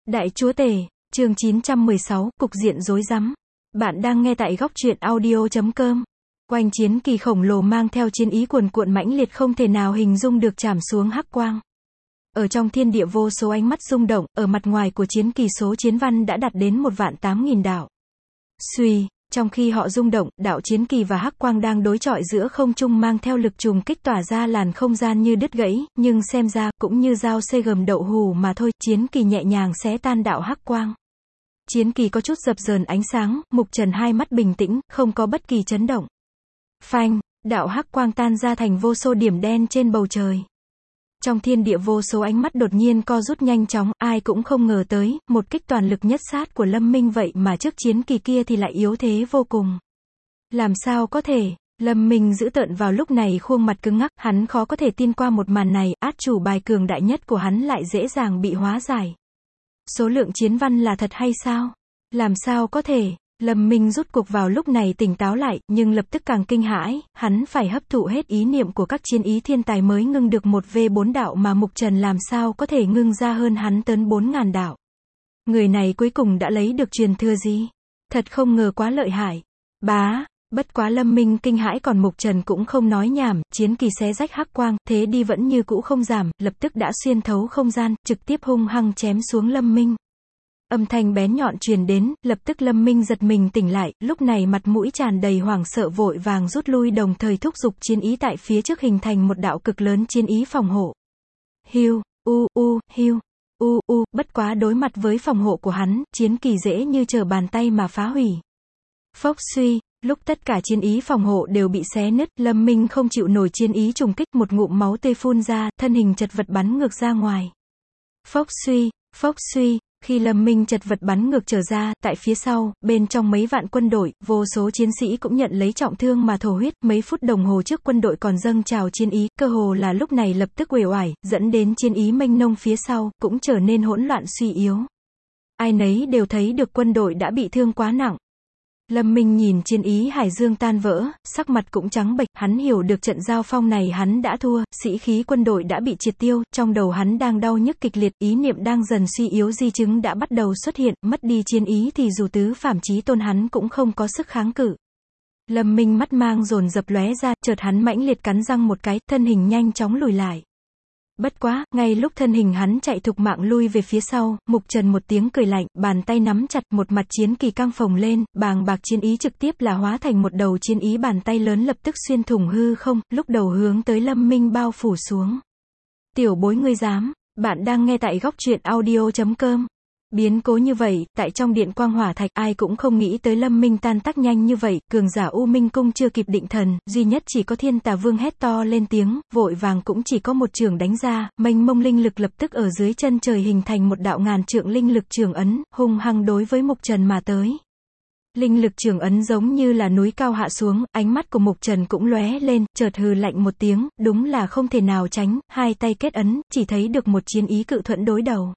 Đại chúa tể, chương 916, cục diện rối rắm. Bạn đang nghe tại góc truyện audio.com. Oanh chiến kỳ khổng lồ mang theo chiến ý cuồn cuộn mãnh liệt không thể nào hình dung được trảm xuống hắc quang. Ở trong thiên địa vô số ánh mắt rung động, ở mặt ngoài của chiến kỳ số chiến văn đã đạt đến 1.800.000 đạo. Xuy, trong khi họ rung động, đạo chiến kỳ và hắc quang đang đối chọi giữa không trung mang theo lực trùng kích tỏa ra làn không gian như đứt gãy, nhưng xem ra, cũng như dao xê gầm đậu hù mà thôi, chiến kỳ nhẹ nhàng xé tan đạo hắc quang. Chiến kỳ có chút dập dờn ánh sáng, Mục Trần hai mắt bình tĩnh, không có bất kỳ chấn động. Phanh, đạo hắc quang tan ra thành vô số điểm đen trên bầu trời. Trong thiên địa vô số ánh mắt đột nhiên co rút nhanh chóng, ai cũng không ngờ tới, một kích toàn lực nhất sát của Lâm Minh vậy mà trước chiến kỳ kia thì lại yếu thế vô cùng. Làm sao có thể? Lâm Minh giữ tợn vào lúc này khuôn mặt cứng ngắc, hắn khó có thể tin qua một màn này, át chủ bài cường đại nhất của hắn lại dễ dàng bị hóa giải. Số lượng chiến văn là thật hay sao? Làm sao có thể? Lâm Minh rút cục vào lúc này tỉnh táo lại, nhưng lập tức càng kinh hãi, hắn phải hấp thụ hết ý niệm của các chiến ý thiên tài mới ngưng được 1v4 đạo mà Mục Trần làm sao có thể ngưng ra hơn hắn tấn 4.000 đạo. Người này cuối cùng đã lấy được truyền thừa gì? Thật không ngờ quá lợi hại. Bá, bất quá Lâm Minh kinh hãi còn Mục Trần cũng không nói nhảm, chiến kỳ xé rách hắc quang, thế đi vẫn như cũ không giảm, lập tức đã xuyên thấu không gian, trực tiếp hung hăng chém xuống Lâm Minh. Âm thanh bén nhọn truyền đến, lập tức Lâm Minh giật mình tỉnh lại, lúc này mặt mũi tràn đầy hoảng sợ vội vàng rút lui đồng thời thúc giục chiến ý tại phía trước hình thành một đạo cực lớn chiến ý phòng hộ. Hiu, hiu, bất quá đối mặt với phòng hộ của hắn, chiến kỳ dễ như trở bàn tay mà phá hủy. Phốc suy, lúc tất cả chiến ý phòng hộ đều bị xé nứt, Lâm Minh không chịu nổi chiến ý trùng kích, một ngụm máu tươi phun ra, thân hình chật vật bắn ngược ra ngoài. Phốc suy, khi Lâm Minh chật vật bắn ngược trở ra, tại phía sau, bên trong mấy vạn quân đội, vô số chiến sĩ cũng nhận lấy trọng thương mà thổ huyết, mấy phút đồng hồ trước quân đội còn dâng trào chiến ý, cơ hồ là lúc này lập tức uể oải, dẫn đến chiến ý mênh mông phía sau, cũng trở nên hỗn loạn suy yếu. Ai nấy đều thấy được quân đội đã bị thương quá nặng. Lâm Minh nhìn chiến ý hải dương tan vỡ, sắc mặt cũng trắng bệch, hắn hiểu được trận giao phong này hắn đã thua, sĩ khí quân đội đã bị triệt tiêu, trong đầu hắn đang đau nhức kịch liệt, ý niệm đang dần suy yếu, di chứng đã bắt đầu xuất hiện, mất đi chiến ý thì dù tứ phàm chí tôn hắn cũng không có sức kháng cự. Lâm Minh mắt mang dồn dập lóe ra, chợt hắn mãnh liệt cắn răng một cái, thân hình nhanh chóng lùi lại. Bất quá, ngay lúc thân hình hắn chạy thục mạng lui về phía sau, Mục Trần một tiếng cười lạnh, bàn tay nắm chặt, một mặt chiến kỳ căng phồng lên, bàng bạc chiến ý trực tiếp là hóa thành một đầu chiến ý, bàn tay lớn lập tức xuyên thủng hư không, lúc đầu hướng tới Lâm Minh bao phủ xuống. Tiểu bối ngươi dám, bạn đang nghe tại góc truyện audio.com. Biến cố như vậy, tại trong điện quang hỏa thạch, ai cũng không nghĩ tới Lâm Minh tan tác nhanh như vậy, cường giả U Minh Cung chưa kịp định thần, duy nhất chỉ có Thiên Tà Vương hét to lên tiếng, vội vàng cũng chỉ có một chưởng đánh ra, mênh mông linh lực lập tức ở dưới chân trời hình thành một đạo ngàn trượng linh lực chưởng ấn, hung hăng đối với Mục Trần mà tới. Linh lực chưởng ấn giống như là núi cao hạ xuống, ánh mắt của Mục Trần cũng lóe lên, chợt hừ lạnh một tiếng, đúng là không thể nào tránh, hai tay kết ấn, chỉ thấy được một chiến ý cự thuẫn đối đầu.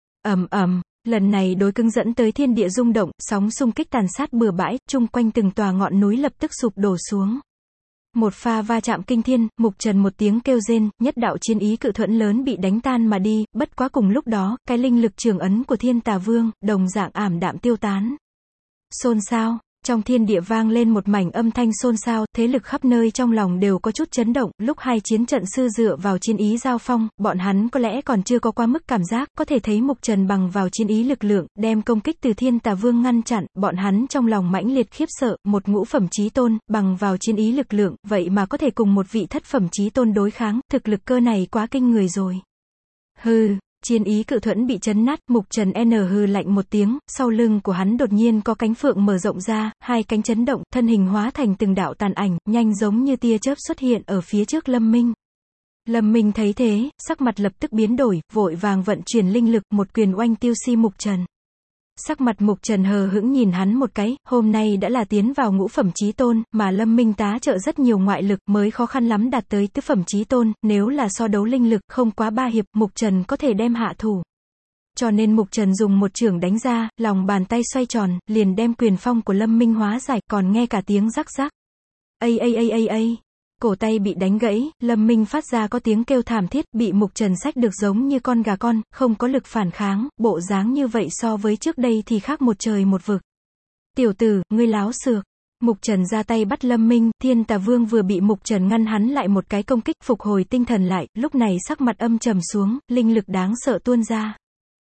Lần này đối cứng dẫn tới thiên địa rung động, sóng xung kích tàn sát bừa bãi, chung quanh từng tòa ngọn núi lập tức sụp đổ xuống. Một pha va chạm kinh thiên, Mục Trần một tiếng kêu rên, nhất đạo chiến ý cự thuẫn lớn bị đánh tan mà đi, bất quá cùng lúc đó, cái linh lực trường ấn của Thiên Tà Vương, đồng dạng ảm đạm tiêu tán. Xôn xao. Trong thiên địa vang lên một mảnh âm thanh xôn xao, thế lực khắp nơi trong lòng đều có chút chấn động, lúc hai chiến trận sư dựa vào chiến ý giao phong, bọn hắn có lẽ còn chưa có quá mức cảm giác, có thể thấy Mục Trần bằng vào chiến ý lực lượng, đem công kích từ Thiên Tà Vương ngăn chặn, bọn hắn trong lòng mãnh liệt khiếp sợ, một ngũ phẩm chí tôn, bằng vào chiến ý lực lượng, vậy mà có thể cùng một vị thất phẩm chí tôn đối kháng, thực lực cơ này quá kinh người rồi. Hừ. Chiến ý cự thuẫn bị chấn nát, Mục Trần hừ lạnh một tiếng, sau lưng của hắn đột nhiên có cánh phượng mở rộng ra, hai cánh chấn động, thân hình hóa thành từng đạo tàn ảnh, nhanh giống như tia chớp xuất hiện ở phía trước Lâm Minh. Lâm Minh thấy thế, sắc mặt lập tức biến đổi, vội vàng vận chuyển linh lực, một quyền oanh tiêu si Mục Trần. Sắc mặt Mục Trần hờ hững nhìn hắn một cái, hôm nay đã là tiến vào ngũ phẩm chí tôn, mà Lâm Minh tá trợ rất nhiều ngoại lực, mới khó khăn lắm đạt tới tứ phẩm chí tôn, nếu là so đấu linh lực, không quá 3 hiệp, Mục Trần có thể đem hạ thủ. Cho nên Mục Trần dùng một chưởng đánh ra, lòng bàn tay xoay tròn, liền đem quyền phong của Lâm Minh hóa giải, còn nghe cả tiếng rắc rắc. Cổ tay bị đánh gãy, Lâm Minh phát ra có tiếng kêu thảm thiết, bị Mục Trần xách được giống như con gà con, không có lực phản kháng, bộ dáng như vậy so với trước đây thì khác một trời một vực. Tiểu tử, ngươi láo xược. Mục Trần ra tay bắt Lâm Minh, Thiên Tà Vương vừa bị Mục Trần ngăn hắn lại một cái công kích, phục hồi tinh thần lại, lúc này sắc mặt âm trầm xuống, linh lực đáng sợ tuôn ra.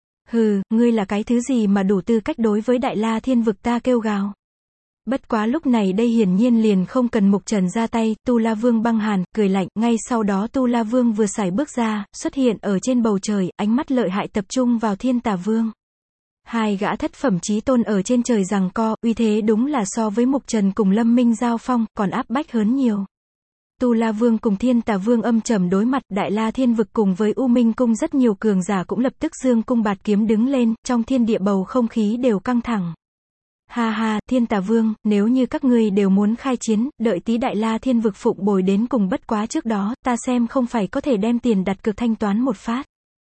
Hừ, ngươi là cái thứ gì mà đủ tư cách đối với Đại La Thiên vực ta kêu gào. Bất quá lúc này đây hiển nhiên liền không cần Mục Trần ra tay, Tu La Vương băng hàn, cười lạnh, ngay sau đó Tu La Vương vừa sải bước ra, xuất hiện ở trên bầu trời, ánh mắt lợi hại tập trung vào Thiên Tà Vương. Hai gã thất phẩm chí tôn ở trên trời giằng co, uy thế đúng là so với Mục Trần cùng Lâm Minh giao phong, còn áp bách hơn nhiều. Tu La Vương cùng Thiên Tà Vương âm trầm đối mặt, Đại La Thiên vực cùng với U Minh cung rất nhiều cường giả cũng lập tức giương cung bạt kiếm đứng lên, trong thiên địa bầu không khí đều căng thẳng. Ha ha, Thiên Tà Vương, nếu như các ngươi đều muốn khai chiến, đợi tí Đại La Thiên vực phụng bồi đến cùng, bất quá trước đó, ta xem không phải có thể đem tiền đặt cược thanh toán một phát.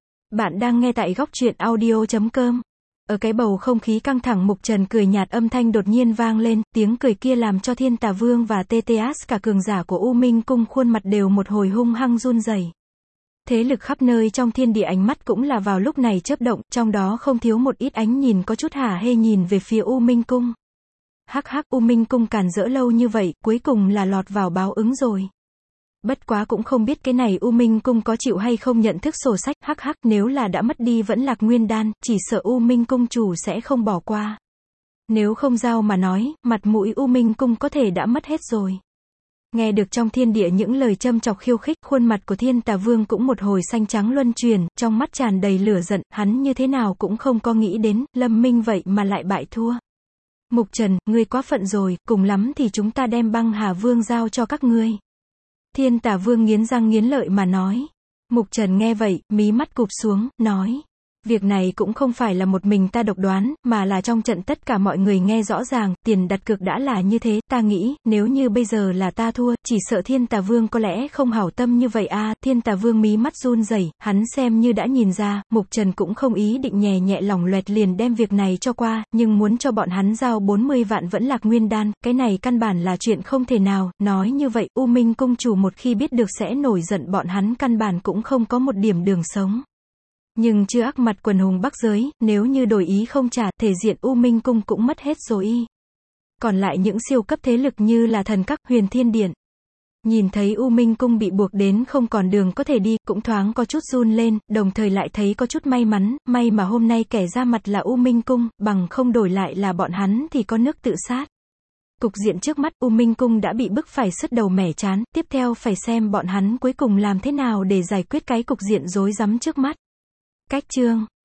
Bạn đang nghe tại góc truyện audio.com. Ở cái bầu không khí căng thẳng, Mục Trần cười nhạt, âm thanh đột nhiên vang lên, tiếng cười kia làm cho Thiên Tà Vương và TTS cả cường giả của U Minh cung khuôn mặt đều một hồi hung hăng run rẩy. Thế lực khắp nơi trong thiên địa ánh mắt cũng là vào lúc này chớp động, trong đó không thiếu một ít ánh nhìn có chút hả hê nhìn về phía U Minh cung. Hắc hắc, U Minh cung cản rỡ lâu như vậy, cuối cùng là lọt vào báo ứng rồi. Bất quá cũng không biết cái này U Minh cung có chịu hay không nhận thức sổ sách, hắc hắc, nếu là đã mất đi vẫn Lạc Nguyên đan, chỉ sợ U Minh cung chủ sẽ không bỏ qua. Nếu không giao mà nói, mặt mũi U Minh cung có thể đã mất hết rồi. Nghe được trong thiên địa những lời châm chọc khiêu khích, khuôn mặt của Thiên Tà Vương cũng một hồi xanh trắng luân chuyển, trong mắt tràn đầy lửa giận, hắn như thế nào cũng không có nghĩ đến, Lâm Minh vậy mà lại bại thua. Mục Trần, ngươi quá phận rồi, cùng lắm thì chúng ta đem Băng Hà Vương giao cho các ngươi. Thiên Tà Vương nghiến răng nghiến lợi mà nói. Mục Trần nghe vậy, mí mắt cụp xuống, nói. Việc này cũng không phải là một mình ta độc đoán, mà là trong trận tất cả mọi người nghe rõ ràng, tiền đặt cược đã là như thế, ta nghĩ, nếu như bây giờ là ta thua, chỉ sợ Thiên Tà Vương có lẽ không hảo tâm như vậy a. Thiên Tà Vương mí mắt run rẩy, hắn xem như đã nhìn ra, Mục Trần cũng không ý định nhẹ nhẹ lỏng loẹt liền đem việc này cho qua, nhưng muốn cho bọn hắn giao 40 vạn vẫn Lạc Nguyên đan, cái này căn bản là chuyện không thể nào, nói như vậy, U Minh cung chủ một khi biết được sẽ nổi giận, bọn hắn căn bản cũng không có một điểm đường sống. Nhưng chưa ác mặt quần hùng Bắc giới, nếu như đổi ý không trả, thể diện U Minh cung cũng mất hết rồi y. Còn lại những siêu cấp thế lực như là Thần Các, Huyền Thiên Điện. Nhìn thấy U Minh cung bị buộc đến không còn đường có thể đi, cũng thoáng có chút run lên, đồng thời lại thấy có chút may mắn, may mà hôm nay kẻ ra mặt là U Minh cung, bằng không đổi lại là bọn hắn thì có nước tự sát. Cục diện trước mắt, U Minh cung đã bị bức phải sứt đầu mẻ trán, tiếp theo phải xem bọn hắn cuối cùng làm thế nào để giải quyết cái cục diện rối rắm trước mắt. Cách chương